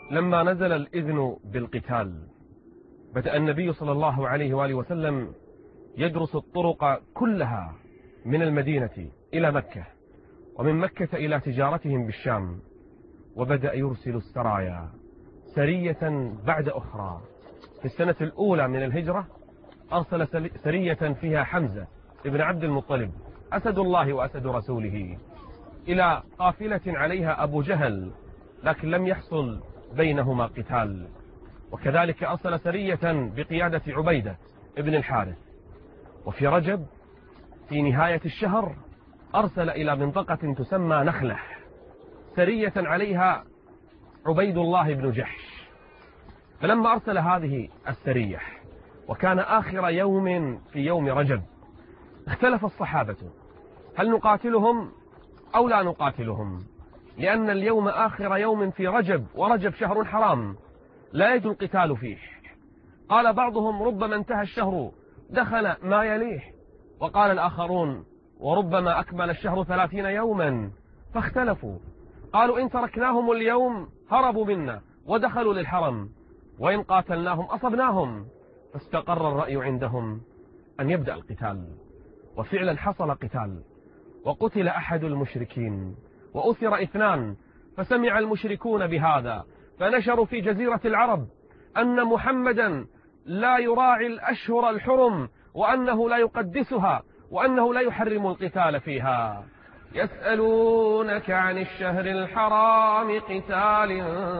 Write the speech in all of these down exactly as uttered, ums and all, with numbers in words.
لما نزل الإذن بالقتال بدأ النبي صلى الله عليه وآله وسلم يدرس الطرق كلها من المدينة إلى مكة، ومن مكة إلى تجارتهم بالشام، وبدأ يرسل السرايا سرية بعد أخرى. في السنة الأولى من الهجرة أرسل سرية فيها حمزة ابن عبد المطلب أسد الله وأسد رسوله إلى قافلة عليها أبو جهل، لكن لم يحصل بينهما قتال. وكذلك أرسل سرية بقيادة عبيدة ابن الحارث. وفي رجب في نهاية الشهر أرسل إلى منطقة تسمى نخلة سرية عليها عبيد الله بن جحش. فلما أرسل هذه السرية وكان آخر يوم في يوم رجب اختلف الصحابة هل نقاتلهم أو لا نقاتلهم، لأن اليوم آخر يوم في رجب، ورجب شهر حرام لا يجوز القتال فيه. قال بعضهم ربما انتهى الشهر دخل ما يليه، وقال الآخرون وربما أكمل الشهر ثلاثين يوما، فاختلفوا. قالوا إن تركناهم اليوم هربوا منا ودخلوا للحرم، وإن قاتلناهم أصبناهم. فاستقر الرأي عندهم أن يبدأ القتال، وفعلا حصل قتال، وقتل أحد المشركين وأثر اثنان. فسمع المشركون بهذا فنشروا في جزيرة العرب أن محمدا لا يراعي الأشهر الحرم، وأنه لا يقدسها، وأنه لا يحرم القتال فيها. يسألونك عن الشهر الحرام قتال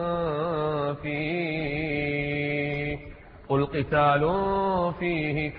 فيه قل قتال فيه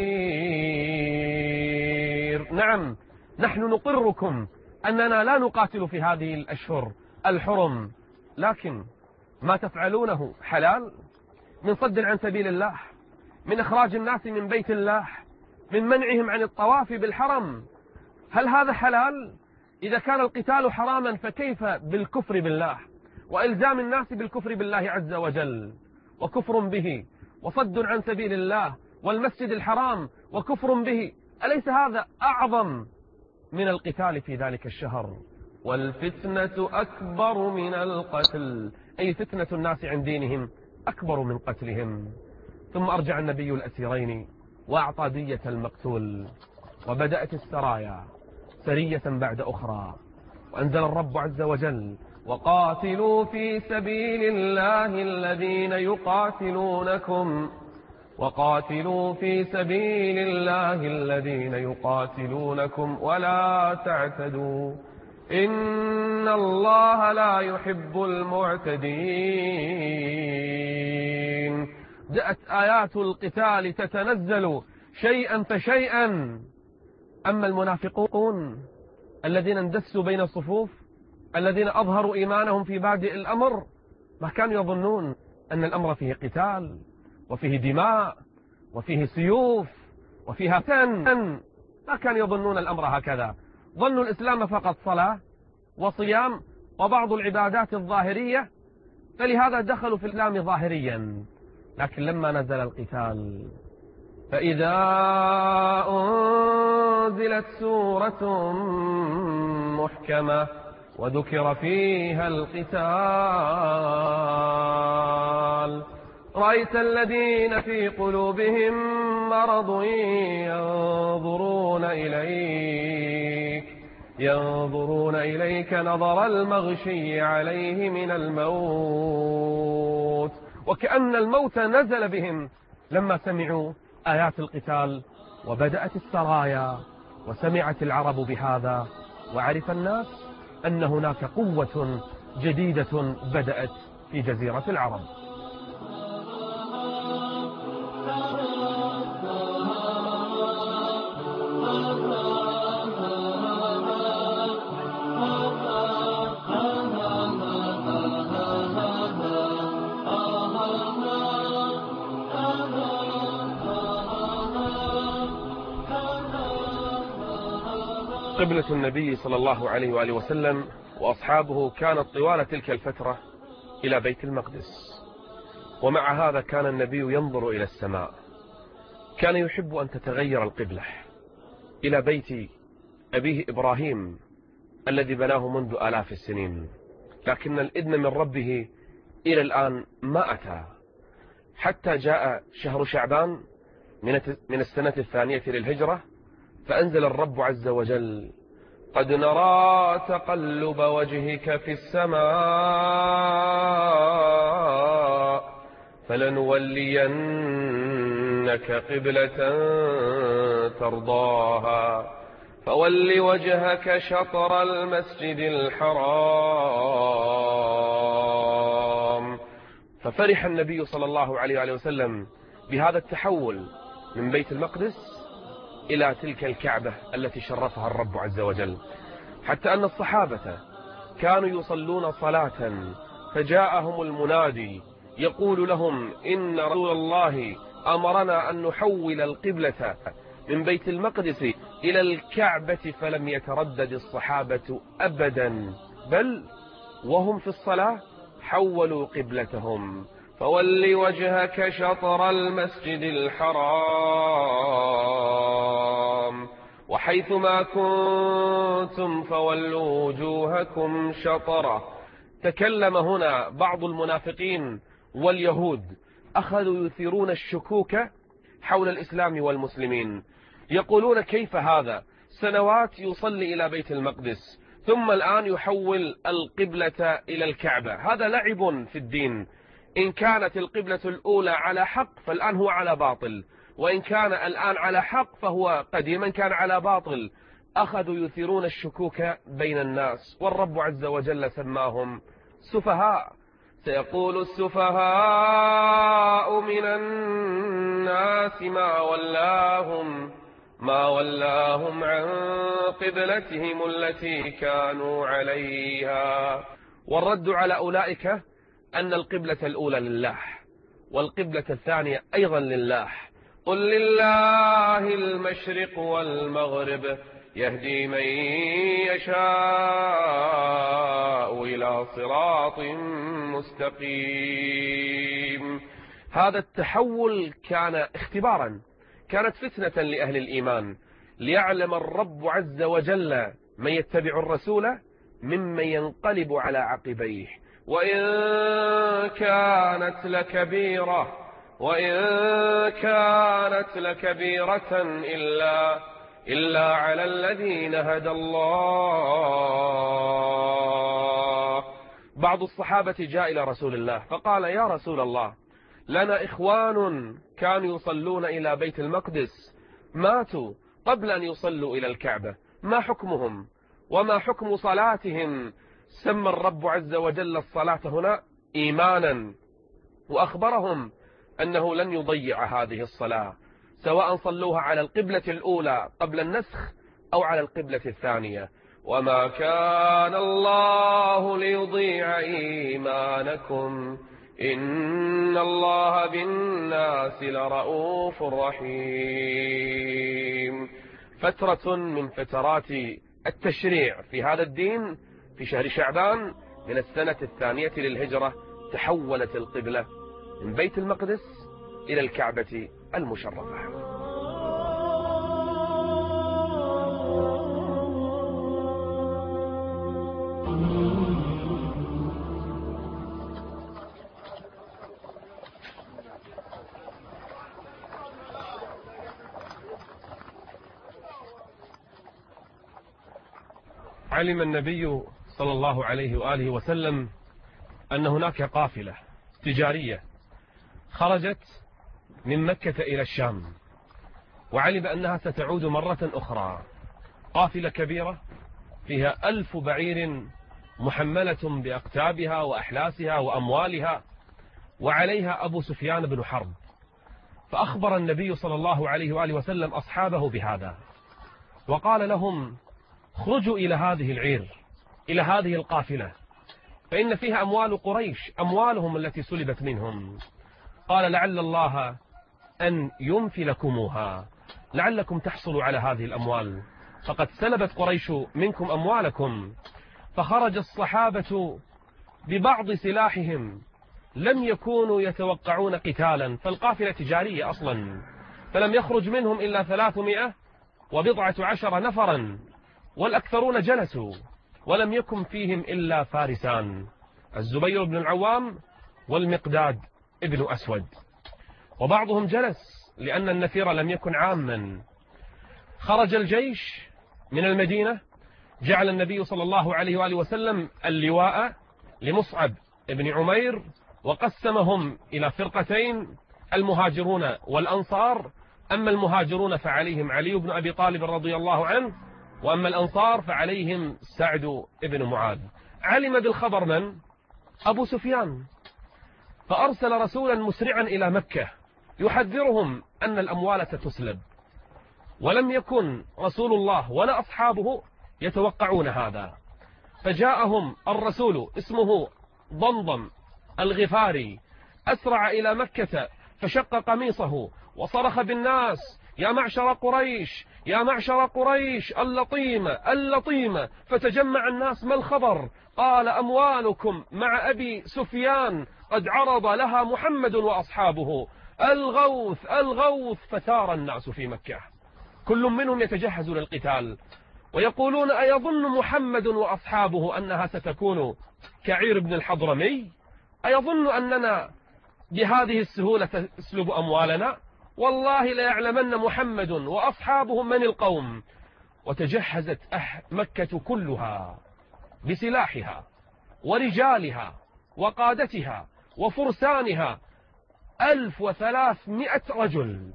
كبير. نعم، نحن نقركم أننا لا نقاتل في هذه الأشهر الحرم، لكن ما تفعلونه حلال من صد عن سبيل الله، من إخراج الناس من بيت الله، من منعهم عن الطواف بالحرم. هل هذا حلال؟ إذا كان القتال حراما فكيف بالكفر بالله وإلزام الناس بالكفر بالله عز وجل، وكفر به وصد عن سبيل الله والمسجد الحرام وكفر به؟ أليس هذا أعظم من القتال في ذلك الشهر؟ والفتنة أكبر من القتل، أي فتنة الناس عن دينهم أكبر من قتلهم. ثم أرجع النبي الأسيرين وأعطى دية المقتول، وبدأت السرايا سرية بعد أخرى. وأنزل الرب عز وجل وقاتلوا في سبيل الله الذين يقاتلونكم وقاتلوا في سبيل الله الذين يقاتلونكم ولا تعتدوا إن الله لا يحب المعتدين. جاءت آيات القتال تتنزل شيئا فشيئا. أما المنافقون الذين اندسوا بين الصفوف، الذين أظهروا إيمانهم في بادئ الأمر، ما كانوا يظنون أن الأمر فيه قتال وفيه دماء وفيه سيوف وفيها فتن. ما كانوا يظنون الأمر هكذا، ظنوا الإسلام فقط صلاة وصيام وبعض العبادات الظاهرية، فلهذا دخلوا في الإسلام ظاهريا. لكن لما نزل القتال فإذا أنزلت سورة محكمة وذكر فيها القتال رأيت الذين في قلوبهم مرض ينظرون إليك ينظرون إليك نظر المغشي عليه من الموت، وكأن الموت نزل بهم لما سمعوا آيات القتال. وبدأت السرايا وسمعت العرب بهذا، وعرف الناس أن هناك قوة جديدة بدأت في جزيرة العرب. قبلة النبي صلى الله عليه وآله وسلم وأصحابه كانت طوال تلك الفترة إلى بيت المقدس، ومع هذا كان النبي ينظر إلى السماء. كان يحب أن تتغير القبلة إلى بيت أبيه إبراهيم الذي بناه منذ آلاف السنين، لكن الإذن من ربه إلى الآن ما أتى، حتى جاء شهر شعبان من السنة الثانية للهجرة، فأنزل الرب عز وجل: قد نرى تقلب وجهك في السماء فلنولينك قبلة ترضاها فول وجهك شطر المسجد الحرام. ففرح النبي صلى الله عليه وسلم بهذا التحول من بيت المقدس إلى تلك الكعبة التي شرفها الرب عز وجل، حتى أن الصحابة كانوا يصلون صلاة فجاءهم المنادي يقول لهم: إن رسول الله أمرنا أن نحول القبلة من بيت المقدس إلى الكعبة، فلم يتردد الصحابة أبدا، بل وهم في الصلاة حولوا قبلتهم: فول وجهك شطر المسجد الحرام وحيثما كنتم فولوا وجوهكم شطره. تكلم هنا بعض المنافقين واليهود، أخذوا يثيرون الشكوك حول الإسلام والمسلمين، يقولون: كيف هذا؟ سنوات يصلي إلى بيت المقدس ثم الآن يحول القبلة إلى الكعبة، هذا لعب في الدين. إن كانت القبلة الأولى على حق فالآن هو على باطل، وإن كان الآن على حق فهو قديما كان على باطل. أخذوا يثيرون الشكوك بين الناس، والرب عز وجل سماهم سفهاء. سيقول السفهاء من الناس ما ولاهم ما ولاهم عن قبلتهم التي كانوا عليها. والرد على أولئك أن القبلة الأولى لله والقبلة الثانية أيضا لله. قل لله المشرق والمغرب يهدي من يشاء إلى صراط مستقيم. هذا التحول كان اختبارا، كانت فتنة لأهل الإيمان، ليعلم الرب عز وجل من يتبع الرسول ممن ينقلب على عقبيه. وإن كانت لكبيرة وإن كانت لكبيرة إلا إلا على الذين هدى الله. بعض الصحابة جاء إلى رسول الله فقال: يا رسول الله، لنا إخوان كانوا يصلون إلى بيت المقدس ماتوا قبل أن يصلوا إلى الكعبة، ما حكمهم وما حكم صلاتهم؟ سمى الرب عز وجل الصلاة هنا إيمانا، وأخبرهم أنه لن يضيع هذه الصلاة سواء صلوها على القبلة الأولى قبل النسخ أو على القبلة الثانية. وما كان الله ليضيع إيمانكم إن الله بالناس لرؤوف رحيم. فترة من فترات التشريع في هذا الدين في شهر شعبان من السنة الثانية للهجرة تحولت القبلة من بيت المقدس إلى الكعبة المشرفة. علم النبي صلى الله عليه وآله وسلم أن هناك قافلة تجارية خرجت من مكة إلى الشام، وعلم أنها ستعود مرة أخرى، قافلة كبيرة فيها ألف بعير محملة بأقتابها وأحلاسها وأموالها، وعليها أبو سفيان بن حرب. فأخبر النبي صلى الله عليه وآله وسلم أصحابه بهذا، وقال لهم: خرجوا إلى هذه العير، إلى هذه القافلة، فإن فيها أموال قريش، أموالهم التي سلبت منهم. قال: لعل الله أن ينفلكموها، لعلكم تحصلوا على هذه الأموال، فقد سلبت قريش منكم أموالكم. فخرج الصحابة ببعض سلاحهم، لم يكونوا يتوقعون قتالا، فالقافلة تجارية أصلا، فلم يخرج منهم إلا ثلاثمائة وبضعة عشر نفرا، والأكثرون جلسوا، ولم يكن فيهم إلا فارسان، الزبير بن العوام والمقداد ابن أسود. وبعضهم جلس لأن النفير لم يكن عاما. خرج الجيش من المدينة، جعل النبي صلى الله عليه وآله وسلم اللواء لمصعب ابن عمير، وقسمهم إلى فرقتين، المهاجرون والأنصار. أما المهاجرون فعليهم علي بن أبي طالب رضي الله عنه، وأما الأنصار فعليهم سعد بن معاذ. علم بالخبر من؟ أبو سفيان، فأرسل رسولا مسرعا إلى مكة يحذرهم أن الأموال ستسلب، ولم يكن رسول الله ولا أصحابه يتوقعون هذا. فجاءهم الرسول اسمه ضمضم الغفاري، أسرع إلى مكة فشق قميصه وصرخ بالناس: يا معشر قريش، يا معشر قريش، اللطيمة اللطيمة. فتجمع الناس: ما الخبر؟ قال: أموالكم مع أبي سفيان قد عرض لها محمد وأصحابه، الغوث الغوث. فثار الناس في مكة، كل منهم يتجهز للقتال، ويقولون: أيظن محمد وأصحابه أنها ستكون كعير بن الحضرمي؟ أيظن أننا بهذه السهولة تسلب أموالنا؟ والله ليعلمن محمد وأصحابه من القوم. وتجهزت مكة كلها بسلاحها ورجالها وقادتها وفرسانها، ألف وثلاثمائة رجل.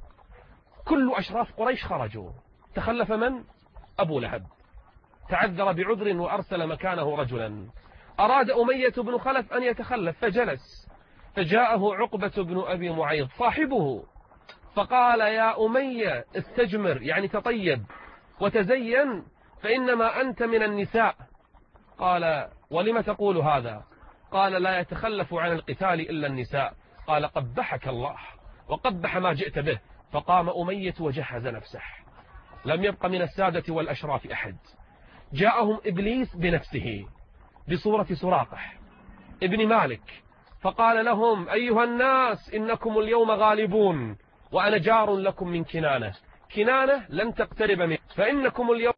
كل أشراف قريش خرجوا. تخلف من؟ أبو لهب، تعذر بعذر وأرسل مكانه رجلا. أراد أمية بن خلف أن يتخلف فجلس، فجاءه عقبة بن أبي معيط صاحبه فقال: يا أمية استجمر، يعني تطيب وتزين، فإنما أنت من النساء. قال: ولم تقول هذا؟ قال: لا يتخلف عن القتال إلا النساء. قال: قبحك الله وقبح ما جئت به. فقام أمية وجهز نفسه، لم يبق من السادة والأشراف أحد. جاءهم إبليس بنفسه بصورة سراقح ابن مالك، فقال لهم: أيها الناس، إنكم اليوم غالبون، وأنا جار لكم من كنانة. كنانة لن تقترب منه، فإنكم اليوم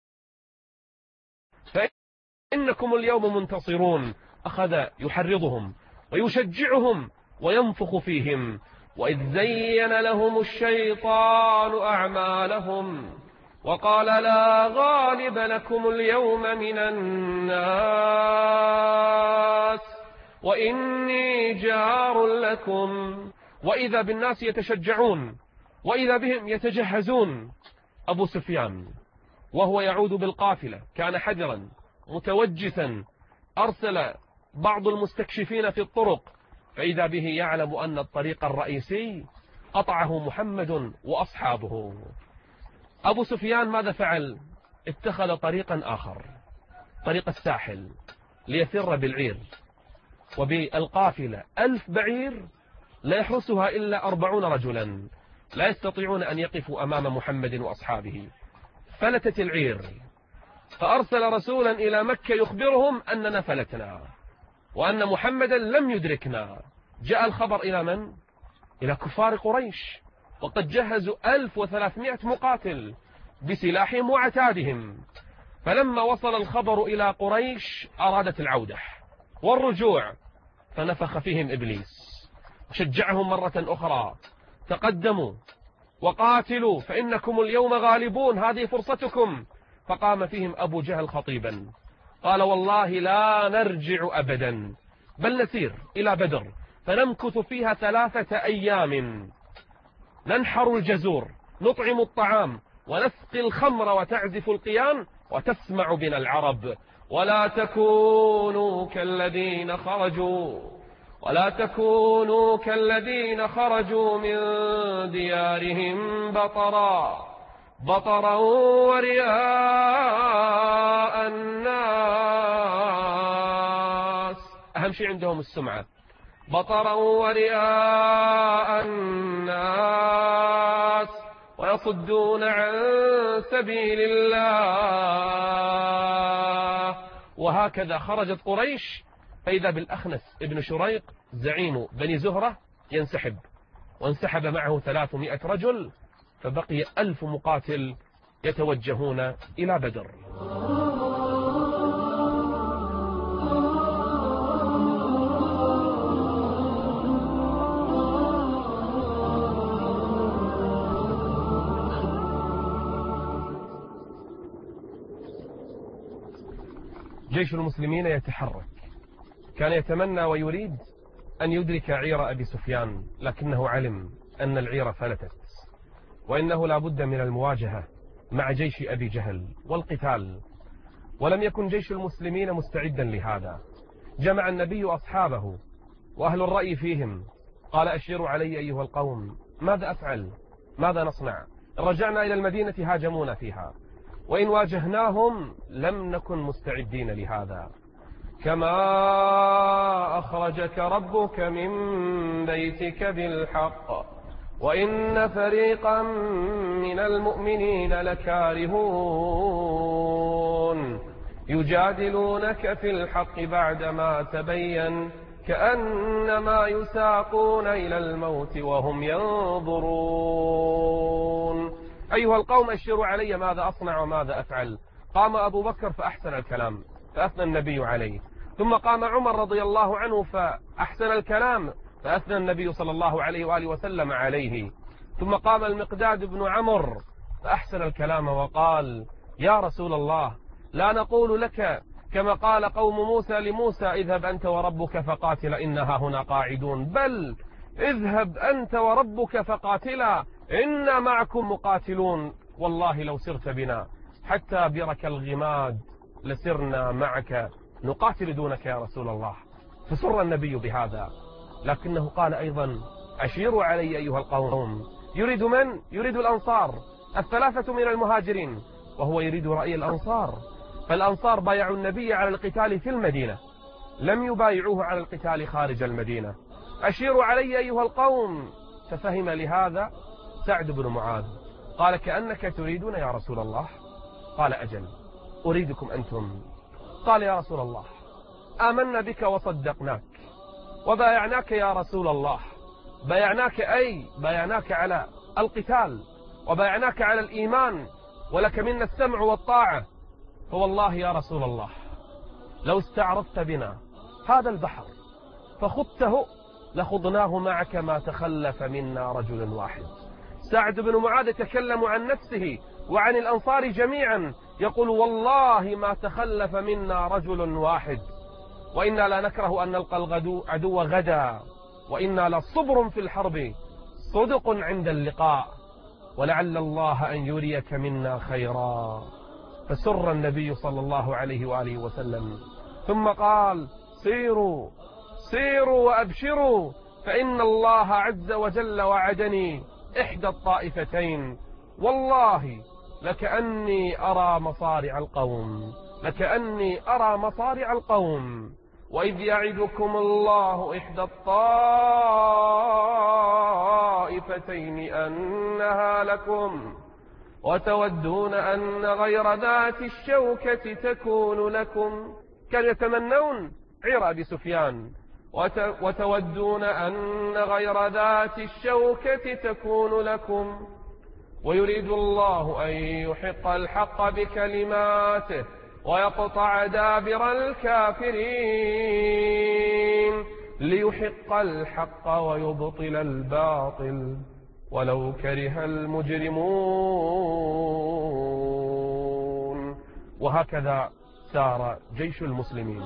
فإنكم اليوم منتصرون. أخذ يحرضهم ويشجعهم وينفخ فيهم. وإذ زين لهم الشيطان أعمالهم وقال: لا غالب لكم اليوم من الناس وإني جار لكم. وإذا بالناس يتشجعون، وإذا بهم يتجهزون. أبو سفيان وهو يعود بالقافلة كان حذرا متوجسا، أرسل بعض المستكشفين في الطرق، فإذا به يعلم أن الطريق الرئيسي قطعه محمد وأصحابه. أبو سفيان ماذا فعل؟ اتخذ طريقا آخر، طريق الساحل، ليفر بالعير وبالقافلة. ألف بعير لا يحرسها إلا أربعون رجلا، لا يستطيعون أن يقفوا أمام محمد وأصحابه. فلتت العير، فأرسل رسولا إلى مكة يخبرهم أننا فلتنا وأن محمدا لم يدركنا. جاء الخبر إلى من؟ إلى كفار قريش، وقد جهزوا ألف وثلاثمائة مقاتل بسلاحهم وعتادهم. فلما وصل الخبر إلى قريش أرادت العودة والرجوع، فنفخ فيهم إبليس وشجعهم مرة أخرى: تقدموا وقاتلوا فإنكم اليوم غالبون، هذه فرصتكم. فقام فيهم أبو جهل خطيبا قال: والله لا نرجع أبدا، بل نسير إلى بدر فنمكث فيها ثلاثة أيام، ننحر الجزور، نطعم الطعام، ونسقي الخمر، وتعزف القيان، وتسمع بنا العرب، ولا تكونوا كالذين خرجوا ولا تكونوا كالذين خرجوا من ديارهم بطرا بطرا ورئاء الناس. أهم شيء عندهم السمعة، بطرا ورئاء الناس، ويصدون عن سبيل الله. وهكذا خرجت قريش، فإذا بالأخنس ابن شريق زعيم بني زهرة ينسحب، وانسحب معه ثلاثمائة رجل، فبقي ألف مقاتل يتوجهون إلى بدر. جيش المسلمين يتحرك. كان يتمنى ويريد أن يدرك عير أبي سفيان، لكنه علم أن العير فلتت، وإنه لا بد من المواجهة مع جيش أبي جهل والقتال. ولم يكن جيش المسلمين مستعدا لهذا. جمع النبي أصحابه وأهل الرأي فيهم، قال: أشيروا علي أيها القوم، ماذا أفعل؟ ماذا نصنع؟ إن رجعنا إلى المدينة هاجمونا فيها، وإن واجهناهم لم نكن مستعدين لهذا. كما أخرجك ربك من بيتك بالحق وإن فريقا من المؤمنين لكارهون يجادلونك في الحق بعدما تبين كأنما يساقون إلى الموت وهم ينظرون. أيها القوم أشيروا علي ماذا أصنع وماذا أفعل. قام أبو بكر فأحسن الكلام فأثنى النبي عليه، ثم قام عمر رضي الله عنه فأحسن الكلام فأثنى النبي صلى الله عليه وآله وسلم عليه، ثم قام المقداد بن عمرو فأحسن الكلام وقال: يا رسول الله، لا نقول لك كما قال قوم موسى لموسى: اذهب أنت وربك فقاتل إنها هنا قاعدون، بل اذهب أنت وربك فقاتلا إنا معكم مقاتلون، والله لو سرت بنا حتى برك الغماد لسرنا معك نقاتل دونك يا رسول الله. فسر النبي بهذا، لكنه قال أيضا: أشيروا علي أيها القوم. يريد من؟ يريد الأنصار الثلاثة من المهاجرين، وهو يريد رأي الأنصار. فالأنصار بايعوا النبي على القتال في المدينة، لم يبايعوه على القتال خارج المدينة. أشيروا علي أيها القوم. ففهم لهذا سعد بن معاذ، قال: كأنك تريدون يا رسول الله. قال: أجل، أريدكم أنتم. قال: يا رسول الله، آمنا بك وصدقناك وبايعناك يا رسول الله. بايعناك أي بايعناك على القتال، وبايعناك على الإيمان، ولك منا السمع والطاعة. فوالله يا رسول الله لو استعرضت بنا هذا البحر فخضته لخضناه معك ما تخلف منا رجل واحد. سعد بن معاذ يتكلم عن نفسه وعن الأنصار جميعا، يقول: والله ما تخلف منا رجل واحد، وإنا لا نكره أن نلقى الغدو عدو غدا، وإنا لصبر في الحرب صدق عند اللقاء، ولعل الله أن يريك منا خيرا. فسر النبي صلى الله عليه وآله وسلم، ثم قال: سيروا سيروا وأبشروا، فإن الله عز وجل وعدني إحدى الطائفتين، والله لكأني أرى مصارع القوم لكأني أرى مصارع القوم وإذ يعدكم الله إحدى الطائفتين أنها لكم وتودون أن غير ذات الشوكة تكون لكم. كانوا يتمنون عير أبي سفيان، وتودون أن غير ذات الشوكة تكون لكم، ويريد الله أن يحق الحق بكلماته ويقطع دابر الكافرين ليحق الحق ويبطل الباطل ولو كره المجرمون. وهكذا سار جيش المسلمين.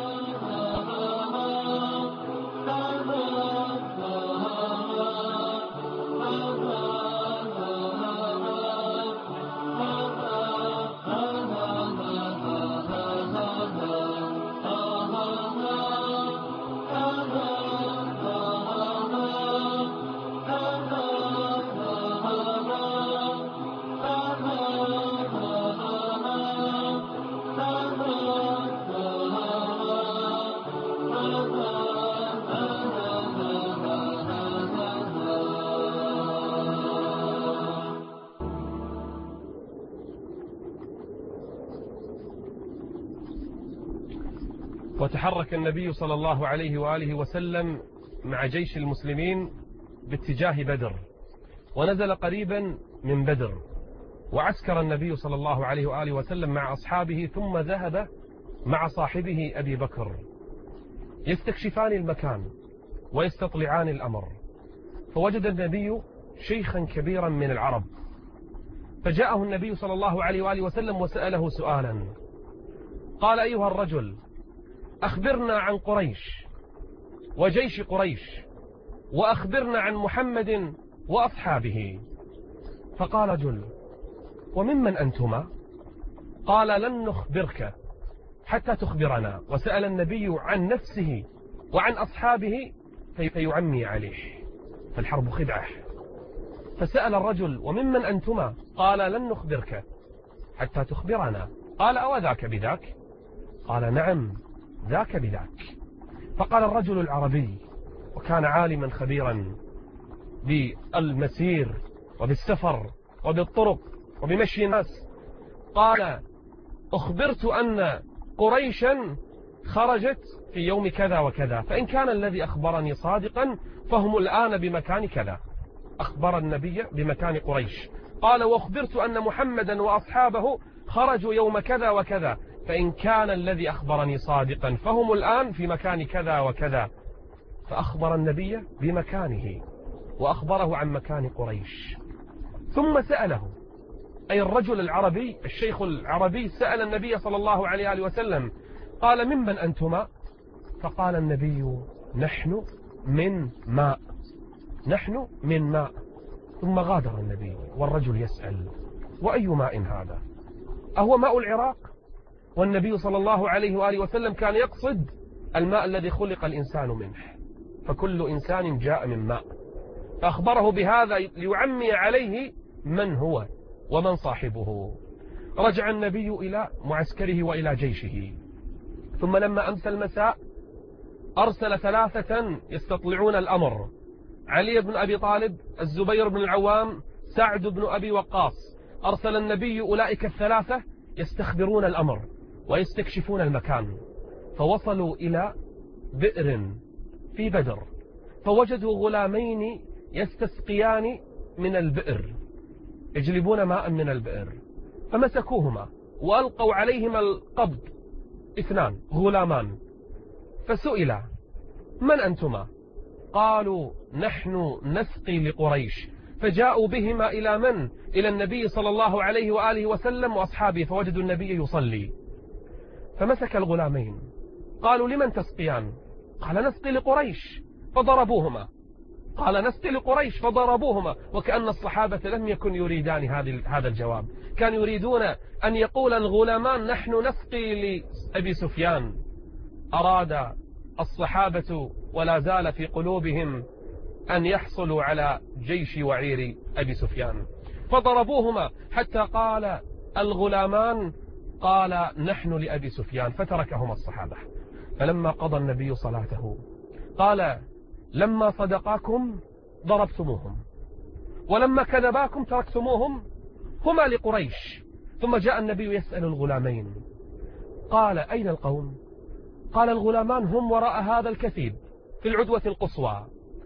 وتحرك النبي صلى الله عليه وآله وسلم مع جيش المسلمين باتجاه بدر، ونزل قريبا من بدر، وعسكر النبي صلى الله عليه وآله وسلم مع أصحابه، ثم ذهب مع صاحبه أبي بكر يستكشفان المكان ويستطلعان الأمر. فوجد النبي شيخا كبيرا من العرب، فجاءه النبي صلى الله عليه وآله وسلم وسأله سؤالا، قال أيها الرجل أخبرنا عن قريش وجيش قريش، وأخبرنا عن محمد وأصحابه. فقال رجل وممن أنتما؟ قال لن نخبرك حتى تخبرنا. وسأل النبي عن نفسه وعن أصحابه فيعمي عليه، فالحرب خدعة. فسأل الرجل وممن أنتما؟ قال لن نخبرك حتى تخبرنا. قال أو ذاك بذاك؟ قال نعم ذاك بذاك. فقال الرجل العربي، وكان عالما خبيرا بالمسير وبالسفر وبالطرق وبمشي الناس، قال أخبرت أن قريشا خرجت في يوم كذا وكذا، فإن كان الذي أخبرني صادقا فهم الآن بمكان كذا. أخبر النبي بمكان قريش. قال وأخبرت أن محمدا وأصحابه خرجوا يوم كذا وكذا، فإن كان الذي أخبرني صادقا فهم الآن في مكان كذا وكذا. فأخبر النبي بمكانه وأخبره عن مكان قريش. ثم سأله، أي الرجل العربي الشيخ العربي سأل النبي صلى الله عليه وسلم قال ممن أنتما؟ فقال النبي نحن من ماء، نحن من ماء. ثم غادر النبي والرجل يسأل وأي ماء هذا؟ أهو ماء العراق؟ والنبي صلى الله عليه وآله وسلم كان يقصد الماء الذي خلق الإنسان منه، فكل إنسان جاء من ماء. فأخبره بهذا ليعمي عليه من هو ومن صاحبه. رجع النبي إلى معسكره وإلى جيشه، ثم لما أمسى المساء أرسل ثلاثة يستطلعون الأمر: علي بن أبي طالب، الزبير بن العوام، سعد بن أبي وقاص. أرسل النبي أولئك الثلاثة يستخبرون الأمر ويستكشفون المكان، فوصلوا إلى بئر في بدر، فوجدوا غلامين يستسقيان من البئر، يجلبون ماء من البئر، فمسكوهما وألقوا عليهما القبض، اثنان غلامان. فسئلا من أنتما؟ قالوا نحن نسقي لقريش. فجاءوا بهما إلى من؟ إلى النبي صلى الله عليه وآله وسلم وأصحابه، فوجدوا النبي يصلي. فمسك الغلامين، قالوا لمن تسقيان؟ قال نسقي لقريش. فضربوهما. قال نسقي لقريش، فضربوهما. وكأن الصحابة لم يكن يريدان هذا الجواب، كانوا يريدون أن يقول الغلامان نحن نسقي لأبي سفيان. أراد الصحابة ولا زال في قلوبهم أن يحصلوا على جيش وعير أبي سفيان، فضربوهما حتى قال الغلامان قال نحن لأبي سفيان، فتركهما الصحابة. فلما قضى النبي صلاته قال لما صدقاكم ضربتموهم، ولما كذباكم تركتموهم، هما لقريش. ثم جاء النبي يسأل الغلامين، قال أين القوم؟ قال الغلامان هم وراء هذا الكثيب في العدوة القصوى.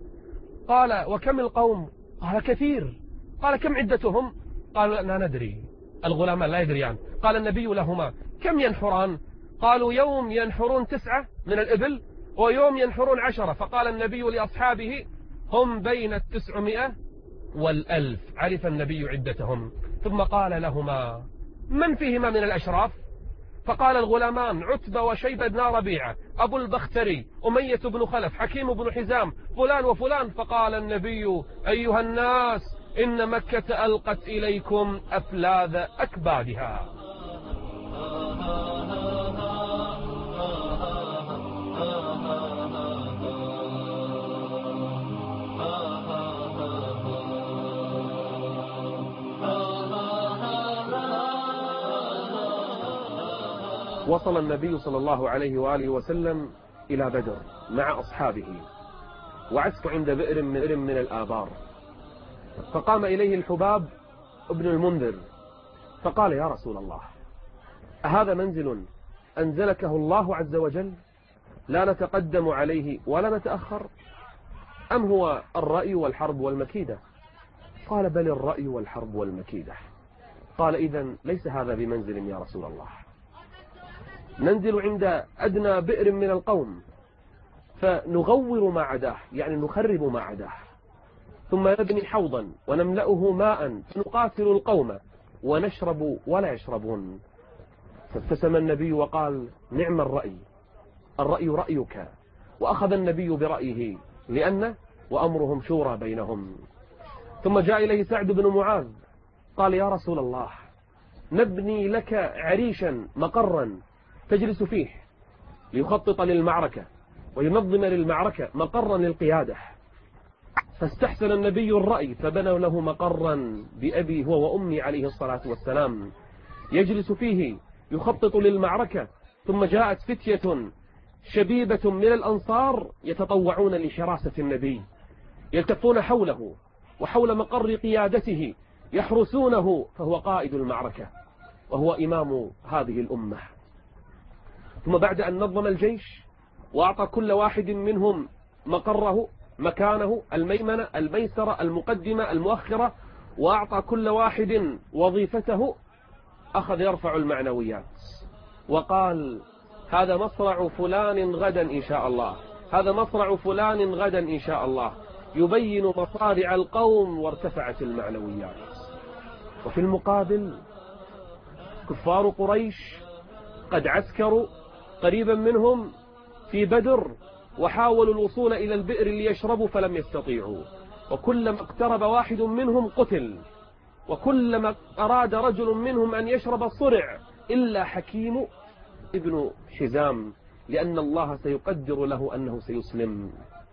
قال وكم القوم؟ قال كثير. قال كم عدتهم؟ قالوا لا ندري. الغلامان لا يدريان. قال النبي لهما كم ينحران؟ قالوا يوم ينحرون تسعة من الإبل ويوم ينحرون عشرة. فقال النبي لأصحابه هم بين التسعمائة والألف. عرف النبي عدتهم. ثم قال لهما من فيهما من الأشراف؟ فقال الغلامان عتبة وشيبة بن ربيعة، أبو البختري، أمية بن خلف، حكيم بن حزام، فلان وفلان. فقال النبي أيها الناس إن مكة ألقت إليكم أفلاذ أكبادها. وصل النبي صلى الله عليه وآله وسلم إلى بدر مع أصحابه، وعسكوا عند بئر من, من الآبار. فقام إليه الحباب ابن المنذر فقال يا رسول الله، أهذا منزل أنزلكه الله عز وجل لا نتقدم عليه ولا نتأخر، أم هو الرأي والحرب والمكيدة؟ قال بل الرأي والحرب والمكيدة. قال إذن ليس هذا بمنزل يا رسول الله، ننزل عند أدنى بئر من القوم فنغور ما عداه، يعني نخرب ما عداه، ثم نبني حوضا ونملأه ماء فنقاتل القوم ونشرب ولا يشربون. فابتسم النبي وقال: نعم الرأي، الرأي رأيك. وأخذ النبي برأيه لأن وأمرهم شورى بينهم. ثم جاء إليه سعد بن معاذ قال: يا رسول الله، نبني لك عريشا مقرا تجلس فيه ليخطط للمعركة وينظم للمعركة، مقرا للقيادة. فاستحسن النبي الرأي فبنوا له مقرا بأبي هو وأمي عليه الصلاة والسلام يجلس فيه يخطط للمعركة. ثم جاءت فتية شبيبة من الأنصار يتطوعون لحراسة النبي، يلتفون حوله وحول مقر قيادته يحرسونه، فهو قائد المعركة وهو إمام هذه الأمة. ثم بعد أن نظم الجيش وأعطى كل واحد منهم مقره، مكانه، الميمنة، الميسرة، المقدمة، المؤخرة، وأعطى كل واحد وظيفته، أخذ يرفع المعنويات وقال: هذا مصرع فلان غدا إن شاء الله، هذا مصرع فلان غدا إن شاء الله، يبين مصارع القوم، وارتفعت المعنويات. وفي المقابل كفار قريش قد عسكروا قريبا منهم في بدر وحاولوا الوصول إلى البئر ليشربوا فلم يستطيعوا، وكلما اقترب واحد منهم قتل، وكلما أراد رجل منهم أن يشرب صرع، إلا حكيم ابن حزام، لأن الله سيقدر له أنه سيسلم.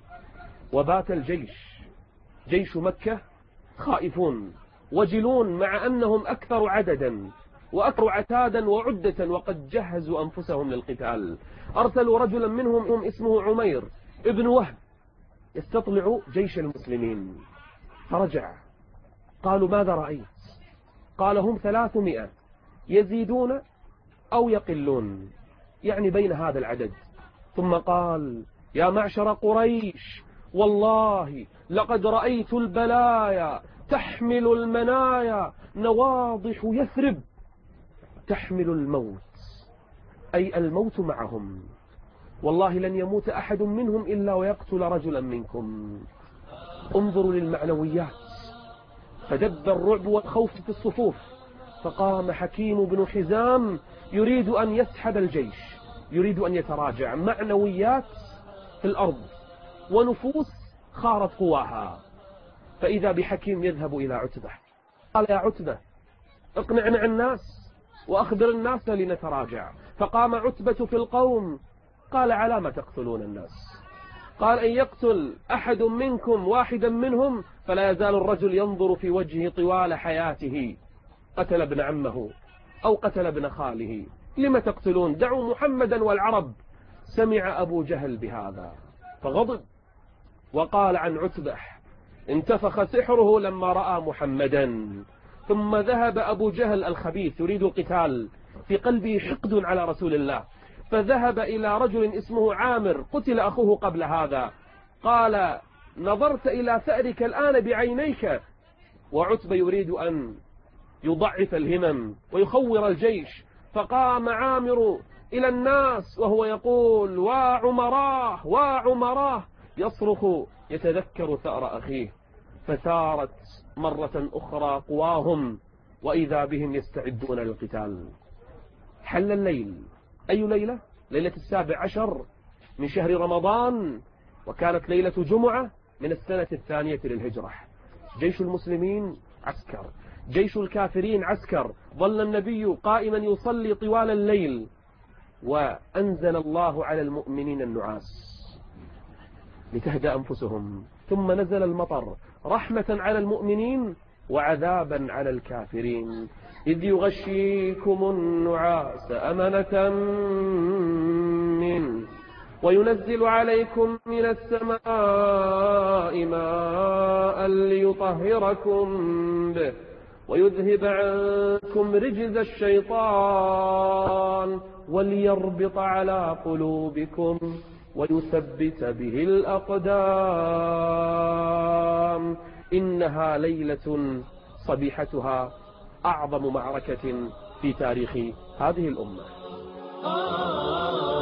وبات الجيش، جيش مكة، خائفون وجلون، مع أنهم أكثر عددا وأكثر عتادا وعدة، وقد جهزوا أنفسهم للقتال. أرسلوا رجلا منهم اسمه عمير ابن وهب يستطلع جيش المسلمين، فرجع. قالوا: ماذا رأيت؟ قال: هم ثلاثمائة يزيدون أو يقلون، يعني بين هذا العدد. ثم قال: يا معشر قريش، والله لقد رأيت البلايا تحمل المنايا، نواضح يثرب تحمل الموت، أي الموت معهم، والله لن يموت أحد منهم إلا ويقتل رجلا منكم. انظروا للمعنويات. فدب الرعب والخوف في الصفوف، فقام حكيم بن حزام يريد أن يسحب الجيش، يريد أن يتراجع. معنويات في الأرض ونفوس خارت قواها. فإذا بحكيم يذهب إلى عتبة، قال: يا عتبة، اقنعنا الناس وأخبر الناس لنتراجع. فقام عتبة في القوم قال: على ما تقتلون الناس؟ قال: إن يقتل أحد منكم واحدا منهم فلا يزال الرجل ينظر في وجهه طوال حياته، قتل ابن عمه أو قتل ابن خاله، لم تقتلون؟ دعوا محمدا والعرب. سمع أبو جهل بهذا فغضب وقال عن عتبة: انتفخ سحره لما رأى محمدا. ثم ذهب أبو جهل الخبيث يريد القتال، في قلبه حقد على رسول الله، فذهب إلى رجل اسمه عامر قتل أخوه قبل هذا، قال: نظرت إلى ثأرك الآن بعينيك. وعتبة يريد أن يضعف الهمم ويخور الجيش، فقام عامر إلى الناس وهو يقول: وعمراه وعمراه، يصرخ يتذكر ثأر أخيه. فثارت مرة أخرى قواهم، وإذا بهم يستعدون للقتال. حل الليل. أي ليلة؟ ليلة السابع عشر من شهر رمضان، وكانت ليلة جمعة من السنة الثانية للهجرة. جيش المسلمين عسكر، جيش الكافرين عسكر. ظل النبي قائما يصلي طوال الليل، وأنزل الله على المؤمنين النعاس لتهدأ أنفسهم، ثم نزل المطر رحمة على المؤمنين وعذابا على الكافرين. إذ يغشيكم النعاس أمنة منه وينزل عليكم من السماء ماء ليطهركم به ويذهب عنكم رجز الشيطان وليربط على قلوبكم ويثبت به الأقدام. إنها ليلة صبيحتها أعظم معركة في تاريخ هذه الأمة.